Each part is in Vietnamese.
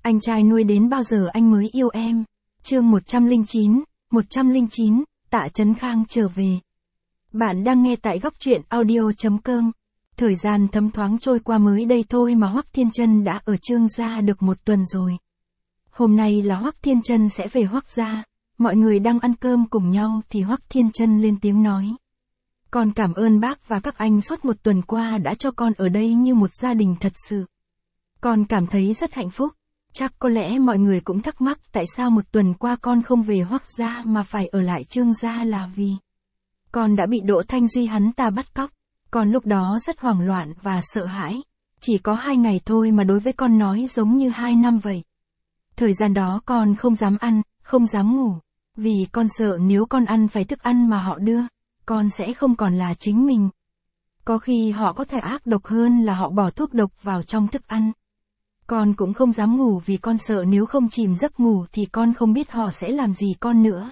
Anh trai nuôi đến bao giờ anh mới yêu em? Chương 109, Tạ Trấn Khang trở về. Bạn đang nghe tại góc truyện audio.com. Thời gian thấm thoáng trôi qua mới đây thôi mà Hoắc Thiên Trân đã ở Trương gia được một tuần rồi. Hôm nay là Hoắc Thiên Trân sẽ về Hoắc gia. Mọi người đang ăn cơm cùng nhau thì Hoắc Thiên Trân lên tiếng nói. Con cảm ơn bác và các anh suốt một tuần qua đã cho con ở đây như một gia đình thật sự. Con cảm thấy rất hạnh phúc. Chắc có lẽ mọi người cũng thắc mắc tại sao một tuần qua con không về Hoắc gia mà phải ở lại Trương gia là vì con đã bị Đỗ Thanh Duy hắn ta bắt cóc. Con lúc đó rất hoảng loạn và sợ hãi. Chỉ có 2 ngày thôi mà đối với con nói giống như 2 năm vậy. Thời gian đó con không dám ăn, không dám ngủ. Vì con sợ nếu con ăn phải thức ăn mà họ đưa, con sẽ không còn là chính mình. Có khi họ có thể ác độc hơn là họ bỏ thuốc độc vào trong thức ăn. Con cũng không dám ngủ vì con sợ nếu không chìm giấc ngủ thì con không biết họ sẽ làm gì con nữa.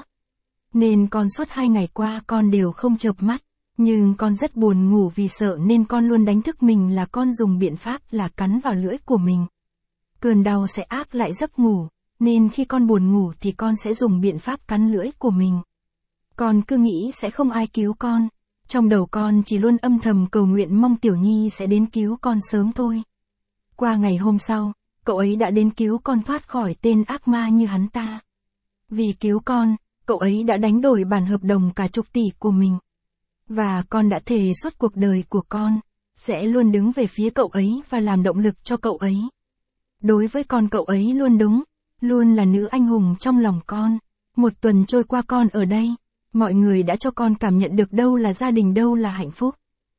Nên con suốt 2 ngày qua con đều không chợp mắt. Nhưng con rất buồn ngủ vì sợ nên con luôn đánh thức mình là con dùng biện pháp là cắn vào lưỡi của mình. Cơn đau sẽ áp lại giấc ngủ, nên khi con buồn ngủ thì con sẽ dùng biện pháp cắn lưỡi của mình. Con cứ nghĩ sẽ không ai cứu con. Trong đầu con chỉ luôn âm thầm cầu nguyện mong Tiểu Nhi sẽ đến cứu con sớm thôi. Qua ngày hôm sau, cậu ấy đã đến cứu con thoát khỏi tên ác ma như hắn ta. Vì cứu con, cậu ấy đã đánh đổi bản hợp đồng cả chục tỷ của mình. Và con đã thề suốt cuộc đời của con sẽ luôn đứng về phía cậu ấy và làm động lực cho cậu ấy. Đối với con cậu ấy luôn đúng, luôn là nữ anh hùng trong lòng con. Một tuần trôi qua con ở đây, mọi người đã cho con cảm nhận được đâu là gia đình, đâu là hạnh phúc.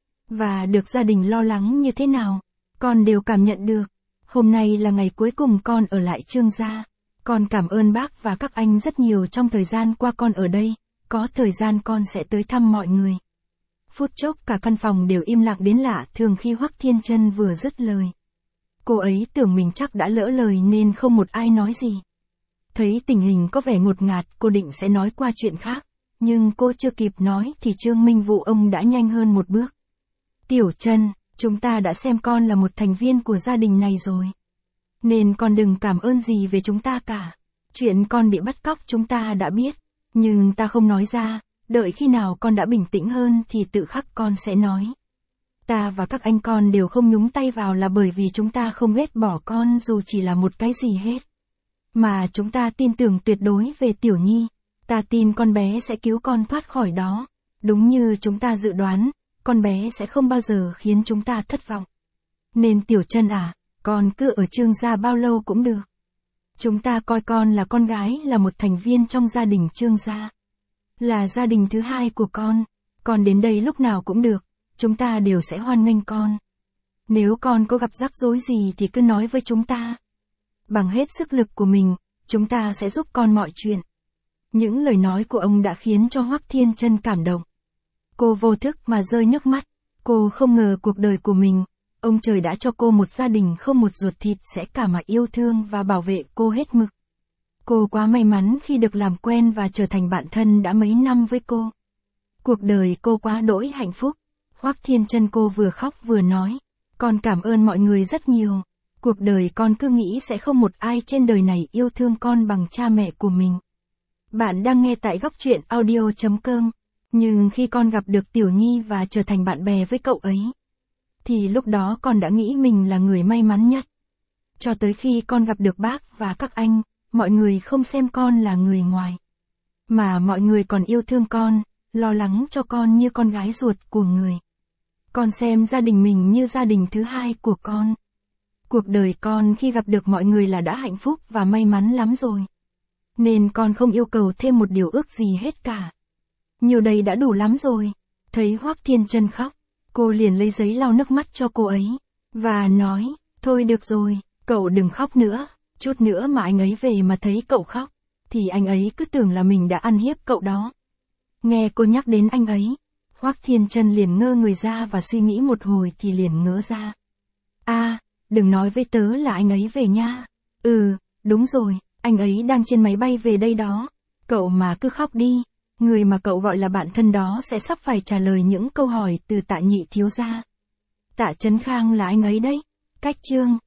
Và được gia đình lo lắng như thế nào, con đều cảm nhận được. Hôm nay là ngày cuối cùng con ở lại Trương gia. Con cảm ơn bác và các anh rất nhiều trong thời gian qua con ở đây. Có thời gian con sẽ tới thăm mọi người. Phút chốc cả căn phòng đều im lặng đến lạ thường khi Hoắc Thiên Trân vừa dứt lời. Cô ấy tưởng mình chắc đã lỡ lời nên không một ai nói gì. Thấy tình hình có vẻ ngột ngạt, cô định sẽ nói qua chuyện khác. Nhưng cô chưa kịp nói thì Trương Minh Vũ ông đã nhanh hơn một bước. Tiểu Trân, chúng ta đã xem con là một thành viên của gia đình này rồi. Nên con đừng cảm ơn gì về chúng ta cả. Chuyện con bị bắt cóc chúng ta đã biết. Nhưng ta không nói ra. Đợi khi nào con đã bình tĩnh hơn thì tự khắc con sẽ nói. Ta và các anh con đều không nhúng tay vào là bởi vì chúng ta không ghét bỏ con dù chỉ là một cái gì hết. Mà chúng ta tin tưởng tuyệt đối về Tiểu Nhi. Ta tin con bé sẽ cứu con thoát khỏi đó. Đúng như chúng ta dự đoán, con bé sẽ không bao giờ khiến chúng ta thất vọng. Nên Tiểu Trân à, con cứ ở Trương gia bao lâu cũng được. Chúng ta coi con là con gái, là một thành viên trong gia đình Trương gia. Là gia đình thứ hai của con đến đây lúc nào cũng được, chúng ta đều sẽ hoan nghênh con. Nếu con có gặp rắc rối gì thì cứ nói với chúng ta. Bằng hết sức lực của mình, chúng ta sẽ giúp con mọi chuyện. Những lời nói của ông đã khiến cho Hoắc Thiên Trân cảm động. Cô vô thức mà rơi nước mắt, cô không ngờ cuộc đời của mình, ông trời đã cho cô một gia đình không một ruột thịt sẽ cả mà yêu thương và bảo vệ cô hết mực. Cô quá may mắn khi được làm quen và trở thành bạn thân đã mấy năm với cô. Cuộc đời cô quá đỗi hạnh phúc. Hoắc Thiên Trân cô vừa khóc vừa nói. Con cảm ơn mọi người rất nhiều. Cuộc đời con cứ nghĩ sẽ không một ai trên đời này yêu thương con bằng cha mẹ của mình. Bạn đang nghe tại góc truyện audio.com. Nhưng khi con gặp được Tiểu Nhi và trở thành bạn bè với cậu ấy, thì lúc đó con đã nghĩ mình là người may mắn nhất. Cho tới khi con gặp được bác và các anh, mọi người không xem con là người ngoài. Mà mọi người còn yêu thương con, lo lắng cho con như con gái ruột của người. Con xem gia đình mình như gia đình thứ hai của con. Cuộc đời con khi gặp được mọi người là đã hạnh phúc và may mắn lắm rồi. Nên con không yêu cầu thêm một điều ước gì hết cả. Nhiều đây đã đủ lắm rồi. Thấy Hoắc Thiên Trân khóc, cô liền lấy giấy lau nước mắt cho cô ấy. Và nói, thôi được rồi, cậu đừng khóc nữa. Chút nữa mà anh ấy về mà thấy cậu khóc, thì anh ấy cứ tưởng là mình đã ăn hiếp cậu đó. Nghe cô nhắc đến anh ấy, Hoắc Thiên Trân liền ngơ người ra và suy nghĩ một hồi thì liền ngớ ra. Đừng nói với tớ là anh ấy về nha. Đúng rồi, anh ấy đang trên máy bay về đây đó. Cậu mà cứ khóc đi, người mà cậu gọi là bạn thân đó sẽ sắp phải trả lời những câu hỏi từ Tạ nhị thiếu gia. Tạ Trấn Khang là anh ấy đấy. Cách chương